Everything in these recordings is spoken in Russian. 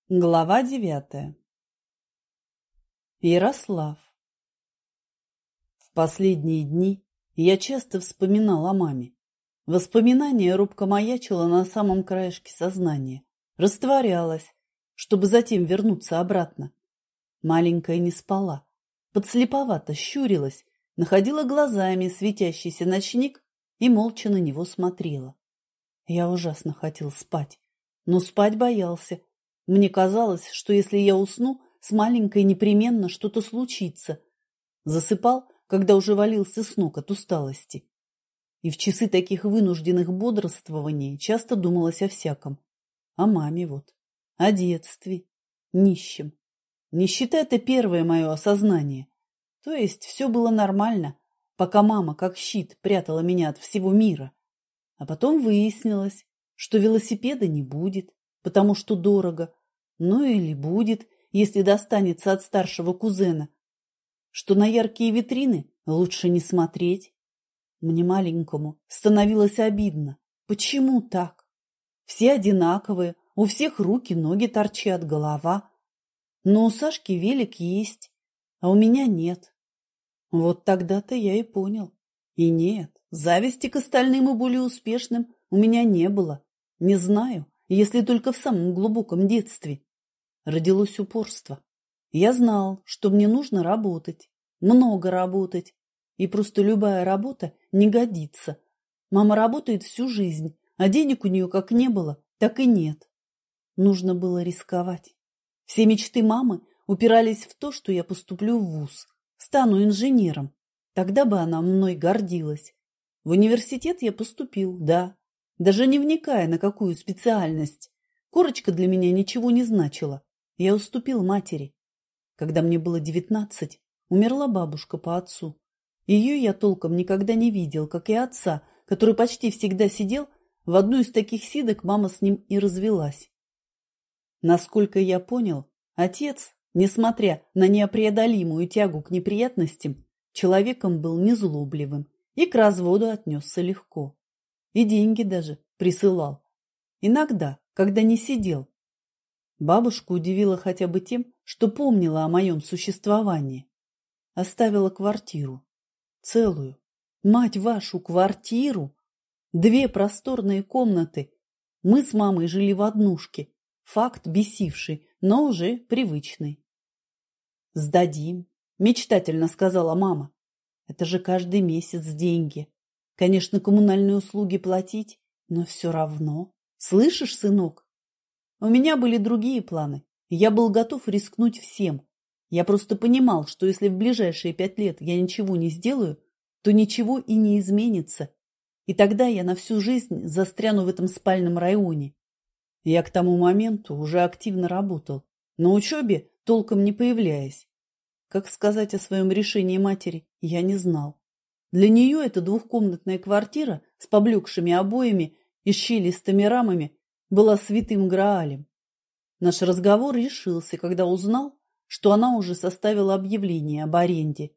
Глава 9. Ярослав. В последние дни я часто вспоминал о маме. Воспоминание робко маячило на самом краешке сознания, растворялось, чтобы затем вернуться обратно. Маленькая не спала, подслеповато щурилась, находила глазами светящийся ночник и молча на него смотрела. Я ужасно хотел спать, но спать боялся. Мне казалось, что если я усну, с маленькой непременно что-то случится. Засыпал, когда уже валился с ног от усталости. И в часы таких вынужденных бодрствований часто думалось о всяком. О маме вот, о детстве, нищем. Нищета – это первое мое осознание. То есть все было нормально, пока мама как щит прятала меня от всего мира. А потом выяснилось, что велосипеда не будет, потому что дорого. Ну или будет, если достанется от старшего кузена. Что на яркие витрины лучше не смотреть. Мне маленькому становилось обидно. Почему так? Все одинаковые, у всех руки, ноги торчат, голова. Но у Сашки велик есть, а у меня нет. Вот тогда-то я и понял. И нет, зависти к остальным и более успешным у меня не было. Не знаю, если только в самом глубоком детстве. Родилось упорство. Я знал, что мне нужно работать, много работать, и просто любая работа не годится. Мама работает всю жизнь, а денег у нее как не было, так и нет. Нужно было рисковать. Все мечты мамы упирались в то, что я поступлю в вуз, стану инженером. Тогда бы она мной гордилась. В университет я поступил, да, даже не вникая, на какую специальность. Корочка для меня ничего не значила. Я уступил матери. Когда мне было 19, умерла бабушка по отцу. Ее я толком никогда не видел, как и отца, который почти всегда сидел. В одну из таких сидок мама с ним и развелась. Насколько я понял, отец, несмотря на непреодолимую тягу к неприятностям, человеком был незлобливым и к разводу отнесся легко. И деньги даже присылал. Иногда, когда не сидел. Бабушку удивила хотя бы тем, что помнила о моем существовании. Оставила квартиру. Целую. Мать вашу, квартиру! 2 просторные комнаты. Мы с мамой жили в однушке. Факт бесивший, но уже привычный. «Сдадим», – мечтательно сказала мама. «Это же каждый месяц деньги. Конечно, коммунальные услуги платить, но все равно. Слышишь, сынок? У меня были другие планы. Я был готов рискнуть всем. Я просто понимал, что если в ближайшие 5 лет я ничего не сделаю, то ничего и не изменится. И тогда я на всю жизнь застряну в этом спальном районе. Я к тому моменту уже активно работал, на учебе толком не появляясь. Как сказать о своем решении матери, я не знал. Для нее эта двухкомнатная квартира с поблекшими обоями и щелистыми рамами была святым Граалем. Наш разговор решился, когда узнал, что она уже составила объявление об аренде.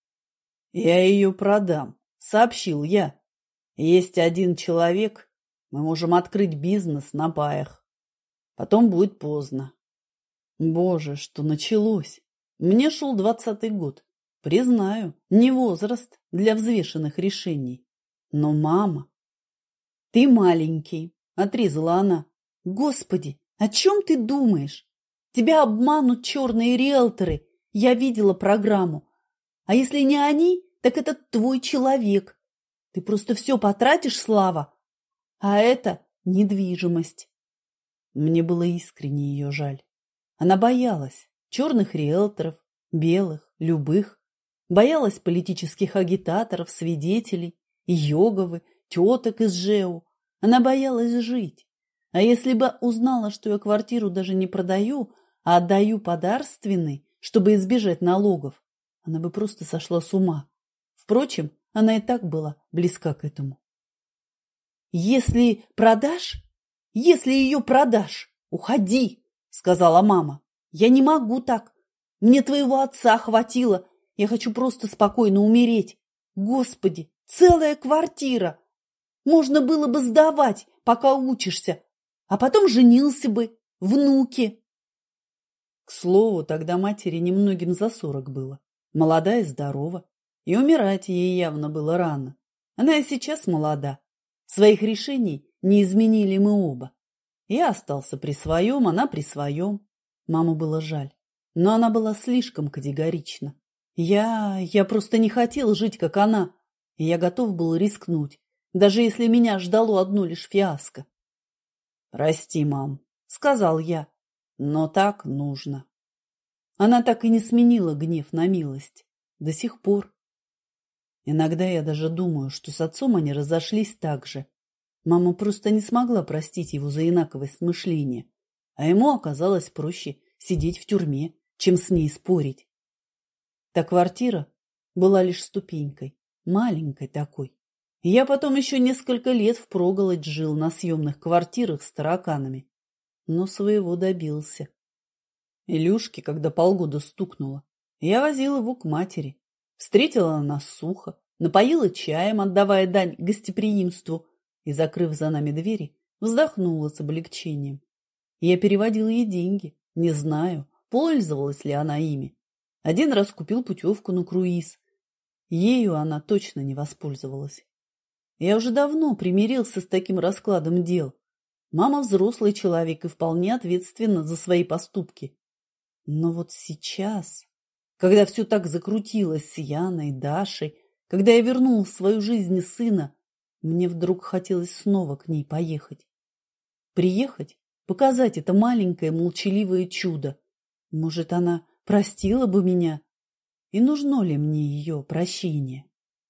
«Я ее продам», — сообщил я. «Есть один человек, мы можем открыть бизнес на паях. Потом будет поздно». Боже, что началось! Мне шел 20-й год. Признаю, не возраст для взвешенных решений. Но мама... «Ты маленький», — отрезала она. «Господи, о чем ты думаешь? Тебя обманут черные риэлторы. Я видела программу. А если не они, так это твой человек. Ты просто все потратишь, Слава. А это недвижимость». Мне было искренне ее жаль. Она боялась черных риэлторов, белых, любых. Боялась политических агитаторов, свидетелей, Йоговы, теток из ЖЭУ. Она боялась жить. А если бы узнала, что я квартиру даже не продаю, а отдаю подарственной, чтобы избежать налогов, она бы просто сошла с ума. Впрочем, она и так была близка к этому. Если ее продашь, уходи, сказала мама. Я не могу так. Мне твоего отца хватило. Я хочу просто спокойно умереть. Господи, целая квартира. Можно было бы сдавать, пока учишься. А потом женился бы, внуки. К слову, тогда матери немногим за 40 было. Молода и здорова. И умирать ей явно было рано. Она и сейчас молода. Своих решений не изменили мы оба. Я остался при своем, она при своем. Маму было жаль. Но она была слишком категорична. Я просто не хотел жить, как она. И я готов был рискнуть, даже если меня ждало одно лишь фиаско. «Прости, мам», — сказал я, — «но так нужно». Она так и не сменила гнев на милость. До сих пор. Иногда я даже думаю, что с отцом они разошлись так же. Мама просто не смогла простить его за инаковость мышления, а ему оказалось проще сидеть в тюрьме, чем с ней спорить. Та квартира была лишь ступенькой, маленькой такой. И я потом еще несколько лет впроголодь жил на съемных квартирах с тараканами, но своего добился. Илюшке, когда полгода стукнуло, я возил его к матери. Встретила она сухо, напоила чаем, отдавая дань гостеприимству, и, закрыв за нами двери, вздохнула с облегчением. Я переводил ей деньги, не знаю, пользовалась ли она ими. Один раз купил путевку на круиз. Ею она точно не воспользовалась. Я уже давно примирился с таким раскладом дел. Мама взрослый человек и вполне ответственна за свои поступки. Но вот сейчас, когда все так закрутилось с Яной, Дашей, когда я вернул в свою жизнь сына, мне вдруг хотелось снова к ней поехать. Приехать, показать это маленькое молчаливое чудо. Может, она простила бы меня? И нужно ли мне ее прощение?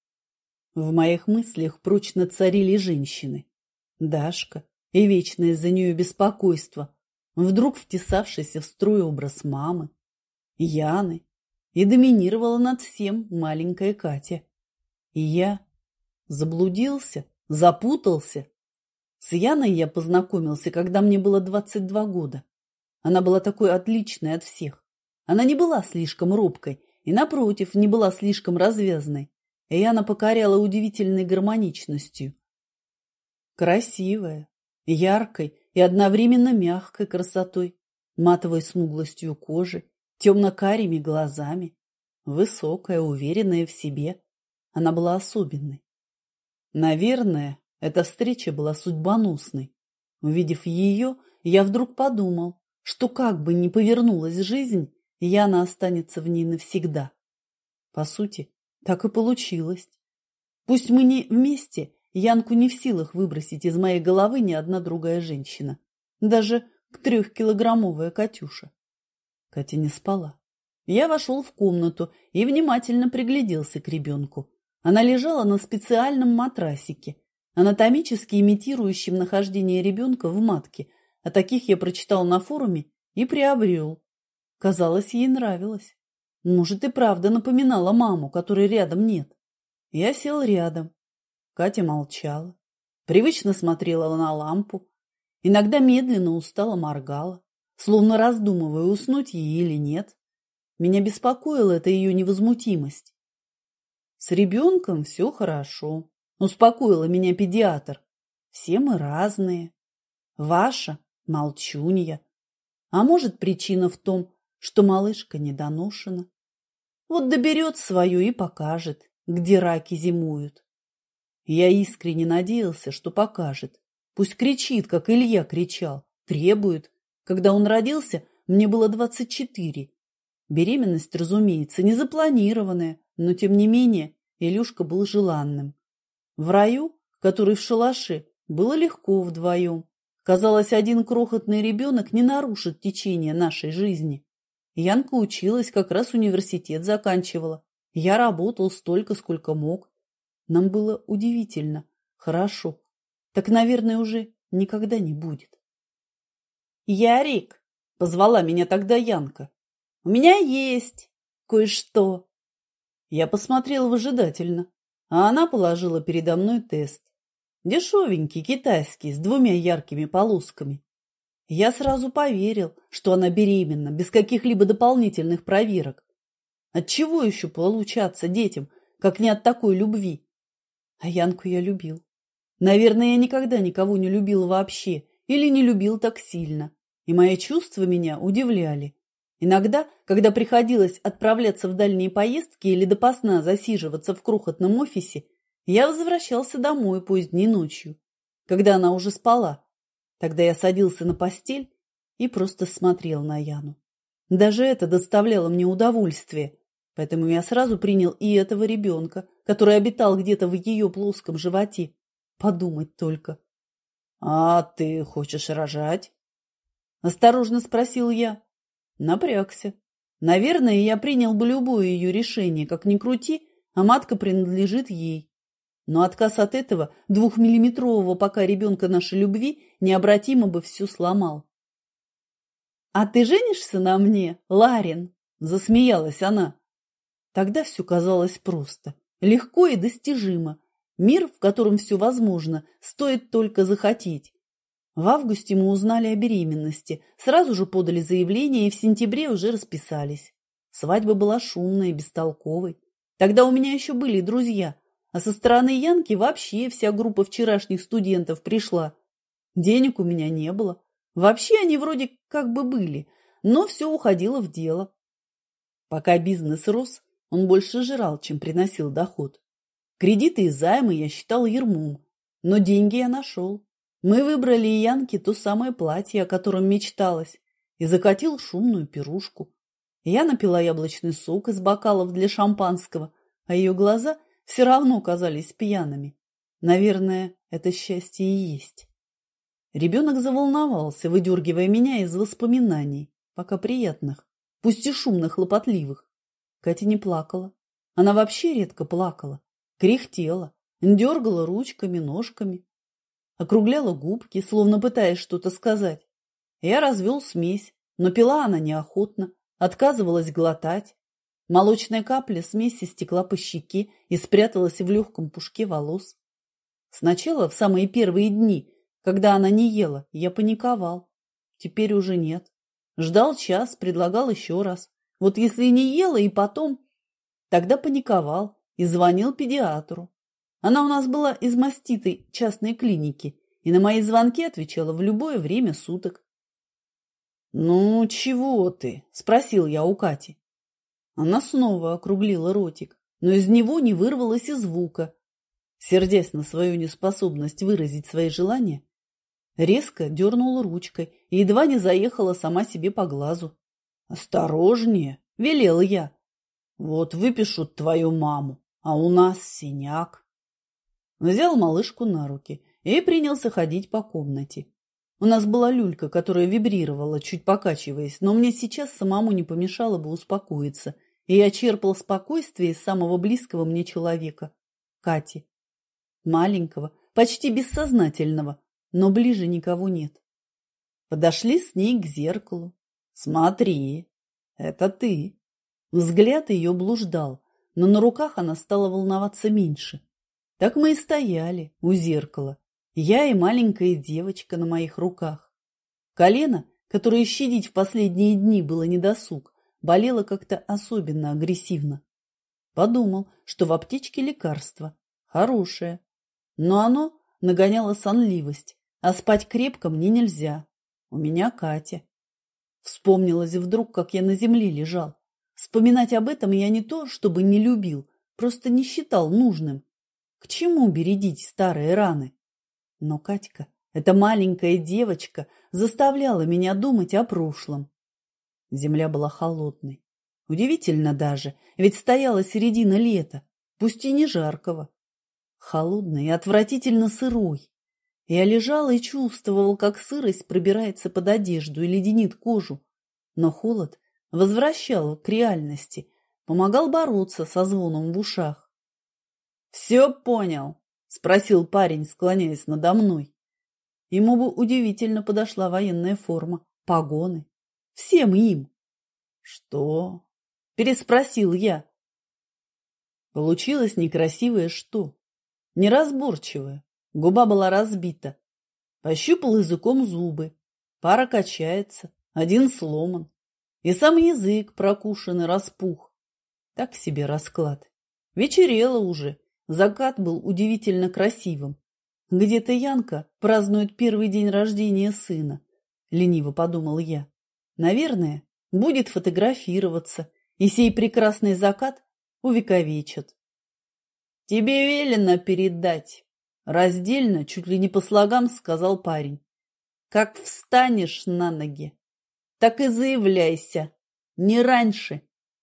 В моих мыслях прочно царили женщины. Дашка и вечное из-за нее беспокойство, вдруг втесавшийся в строй образ мамы, Яны, и доминировала над всем маленькая Катя. И я заблудился, запутался. С Яной я познакомился, когда мне было 22 года. Она была такой отличной от всех. Она не была слишком робкой и, напротив, не была слишком развязной. И Яна покоряла удивительной гармоничностью. Красивая, яркой и одновременно мягкой красотой, матовой смуглостью кожи, темно-карими глазами, высокая, уверенная в себе. Она была особенной. Наверное, эта встреча была судьбоносной. Увидев ее, я вдруг подумал, что как бы ни повернулась жизнь, Яна останется в ней навсегда. По сути, так и получилось. Пусть мы не вместе, Янку не в силах выбросить из моей головы ни одна другая женщина. Даже 3-килограммовая Катюша. Катя не спала. Я вошел в комнату и внимательно пригляделся к ребенку. Она лежала на специальном матрасике, анатомически имитирующем нахождение ребенка в матке. О таких я прочитал на форуме и приобрел. Казалось, ей нравилось. Может, и правда напоминала маму, которой рядом нет. Я сел рядом. Катя молчала. Привычно смотрела на лампу. Иногда медленно устало моргала, словно раздумывая, уснуть ей или нет. Меня беспокоила эта ее невозмутимость. С ребенком все хорошо, успокоила меня педиатр. Все мы разные. Ваша молчунья. А может, причина в том, что малышка недоношена. Вот доберет свое и покажет, где раки зимуют. Я искренне надеялся, что покажет. Пусть кричит, как Илья кричал, требует. Когда он родился, мне было 24. Беременность, разумеется, не запланированная, но, тем не менее, Илюшка был желанным. В раю, который в шалаше, было легко вдвоем. Казалось, один крохотный ребенок не нарушит течение нашей жизни. Янка училась, как раз университет заканчивала. Я работал столько, сколько мог. Нам было удивительно, хорошо. Так, наверное, уже никогда не будет. «Ярик!» — позвала меня тогда Янка. «У меня есть кое-что». Я посмотрел выжидательно, а она положила передо мной тест. Дешевенький, китайский, с 2 яркими полосками. Я сразу поверил, что она беременна, без каких-либо дополнительных проверок. От чего еще получаться детям, как не от такой любви? А Янку я любил. Наверное, я никогда никого не любил вообще или не любил так сильно. И мои чувства меня удивляли. Иногда, когда приходилось отправляться в дальние поездки или допоздна засиживаться в крохотном офисе, я возвращался домой поздней ночью, когда она уже спала. Тогда я садился на постель и просто смотрел на Яну. Даже это доставляло мне удовольствие, поэтому я сразу принял и этого ребенка, который обитал где-то в ее плоском животе. Подумать только. «А ты хочешь рожать?» – осторожно спросил я. Напрягся. Наверное, я принял бы любое ее решение, как ни крути, а матка принадлежит ей. Но отказ от этого двухмиллиметрового пока ребенка нашей любви необратимо бы все сломал. «А ты женишься на мне, Ларин?» – засмеялась она. Тогда все казалось просто, легко и достижимо. Мир, в котором все возможно, стоит только захотеть. В августе мы узнали о беременности, сразу же подали заявление и в сентябре уже расписались. Свадьба была шумной и бестолковой. Тогда у меня еще были друзья, а со стороны Янки вообще вся группа вчерашних студентов пришла. Денег у меня не было. Вообще они вроде как бы были, но все уходило в дело. Пока бизнес рос, он больше жрал, чем приносил доход. Кредиты и займы я считал ермом, но деньги я нашел. Мы выбрали Янке то самое платье, о котором мечталось, и закатил шумную пирушку. Я напила яблочный сок из бокалов для шампанского, а ее глаза все равно казались пьяными. Наверное, это счастье и есть. Ребенок заволновался, выдергивая меня из воспоминаний, пока приятных, пусть и шумных, хлопотливых. Катя не плакала. Она вообще редко плакала, кряхтела, дергала ручками, ножками. Округляла губки, словно пытаясь что-то сказать. Я развел смесь, но пила она неохотно, отказывалась глотать. Молочная капля смеси стекла по щеке и спряталась в легком пушке волос. Сначала, в самые первые дни, когда она не ела, я паниковал. Теперь уже нет. Ждал час, предлагал еще раз. Вот если не ела и потом, тогда паниковал и звонил педиатру. Она у нас была из маститой частной клиники и на мои звонки отвечала в любое время суток. «Ну, чего ты?» – спросил я у Кати. Она снова округлила ротик, но из него не вырвалось и звука. Сердясь на свою неспособность выразить свои желания, резко дернула ручкой и едва не заехала сама себе по глазу. «Осторожнее!» – велела я. «Вот выпишут твою маму, а у нас синяк». Взял малышку на руки и принялся ходить по комнате. У нас была люлька, которая вибрировала, чуть покачиваясь, но мне сейчас самому не помешало бы успокоиться, и я черпал спокойствие из самого близкого мне человека – Кати. Маленького, почти бессознательного, но ближе никого нет. Подошли с ней к зеркалу. «Смотри, это ты». Взгляд ее блуждал, но на руках она стала волноваться меньше. Так мы и стояли у зеркала, я и маленькая девочка на моих руках. Колено, которое щадить в последние дни было недосуг, болело как-то особенно агрессивно. Подумал, что в аптечке лекарство, хорошее, но оно нагоняло сонливость, а спать крепко мне нельзя. У меня Катя. Вспомнилось вдруг, как я на земле лежал. Вспоминать об этом я не то, чтобы не любил, просто не считал нужным. К чему бередить старые раны? Но Катька, эта маленькая девочка, заставляла меня думать о прошлом. Земля была холодной. Удивительно даже, ведь стояла середина лета, пусть и не жаркого. Холодной и отвратительно сырой. Я лежал и чувствовал, как сырость пробирается под одежду и леденит кожу. Но холод возвращал к реальности, помогал бороться со звоном в ушах. «Все понял?» – спросил парень, склоняясь надо мной. Ему бы удивительно подошла военная форма, погоны. Всем им. «Что?» – переспросил я. Получилось некрасивое «что». Неразборчивое. Губа была разбита. Пощупал языком зубы. Пара качается, один сломан. И сам язык прокушен и распух. Так себе расклад. Вечерело уже. Закат был удивительно красивым. Где-то Янка празднует первый день рождения сына. Лениво подумал я. Наверное, будет фотографироваться, и сей прекрасный закат увековечит. «Тебе велено передать», – раздельно, чуть ли не по слогам сказал парень. «Как встанешь на ноги, так и заявляйся, не раньше».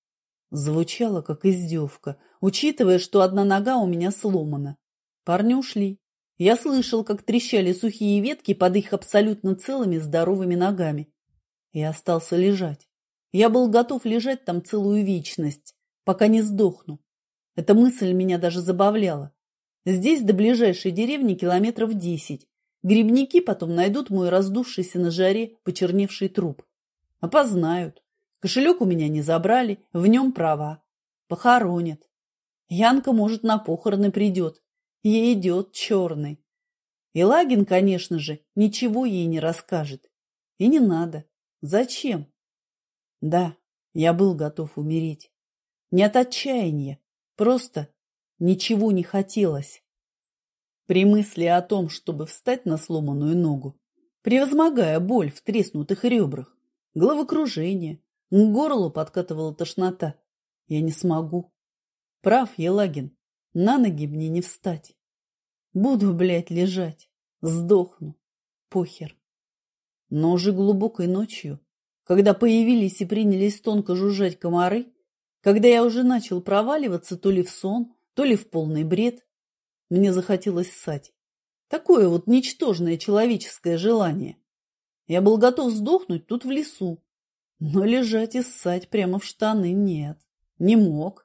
Звучало, как издевка, учитывая, что одна нога у меня сломана. Парни ушли. Я слышал, как трещали сухие ветки под их абсолютно целыми здоровыми ногами. И остался лежать. Я был готов лежать там целую вечность, пока не сдохну. Эта мысль меня даже забавляла. Здесь до ближайшей деревни километров 10. Грибники потом найдут мой раздувшийся на жаре почерневший труп. Опознают. Кошелек у меня не забрали, в нем права. Похоронят. Янка, может, на похороны придет. Ей идет черный. И Лагин, конечно же, ничего ей не расскажет. И не надо. Зачем? Да, я был готов умереть. Не от отчаяния, просто ничего не хотелось. При мысли о том, чтобы встать на сломанную ногу, превозмогая боль в треснутых ребрах, головокружение, к горлу подкатывала тошнота. Я не смогу. Прав Елагин, на ноги мне не встать. Буду, блядь, лежать, сдохну, похер. Но уже глубокой ночью, когда появились и принялись тонко жужжать комары, когда я уже начал проваливаться то ли в сон, то ли в полный бред, мне захотелось ссать. Такое вот ничтожное человеческое желание. Я был готов сдохнуть тут в лесу, но лежать и ссать прямо в штаны нет, не мог.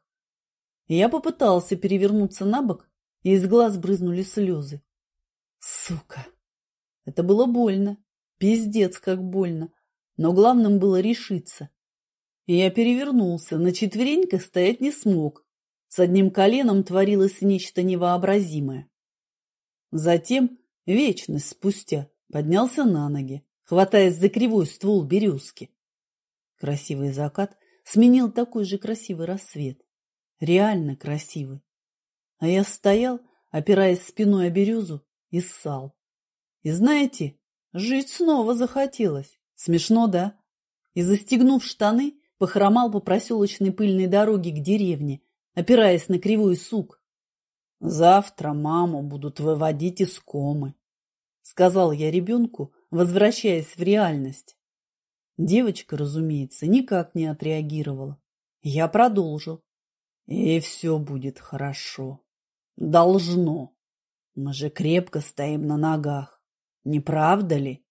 Я попытался перевернуться на бок, и из глаз брызнули слезы. Сука! Это было больно, пиздец как больно, но главным было решиться. И я перевернулся, на четвереньках стоять не смог. С одним коленом творилось нечто невообразимое. Затем, вечность спустя, поднялся на ноги, хватаясь за кривой ствол березки. Красивый закат сменил такой же красивый рассвет. Реально красивый. А я стоял, опираясь спиной о березу, и ссал. И знаете, жить снова захотелось. Смешно, да? И, застегнув штаны, похромал по проселочной пыльной дороге к деревне, опираясь на кривой сук. «Завтра маму будут выводить из комы», — сказал я ребенку, возвращаясь в реальность. Девочка, разумеется, никак не отреагировала. Я продолжил. «И все будет хорошо. Должно. Мы же крепко стоим на ногах. Не правда ли?»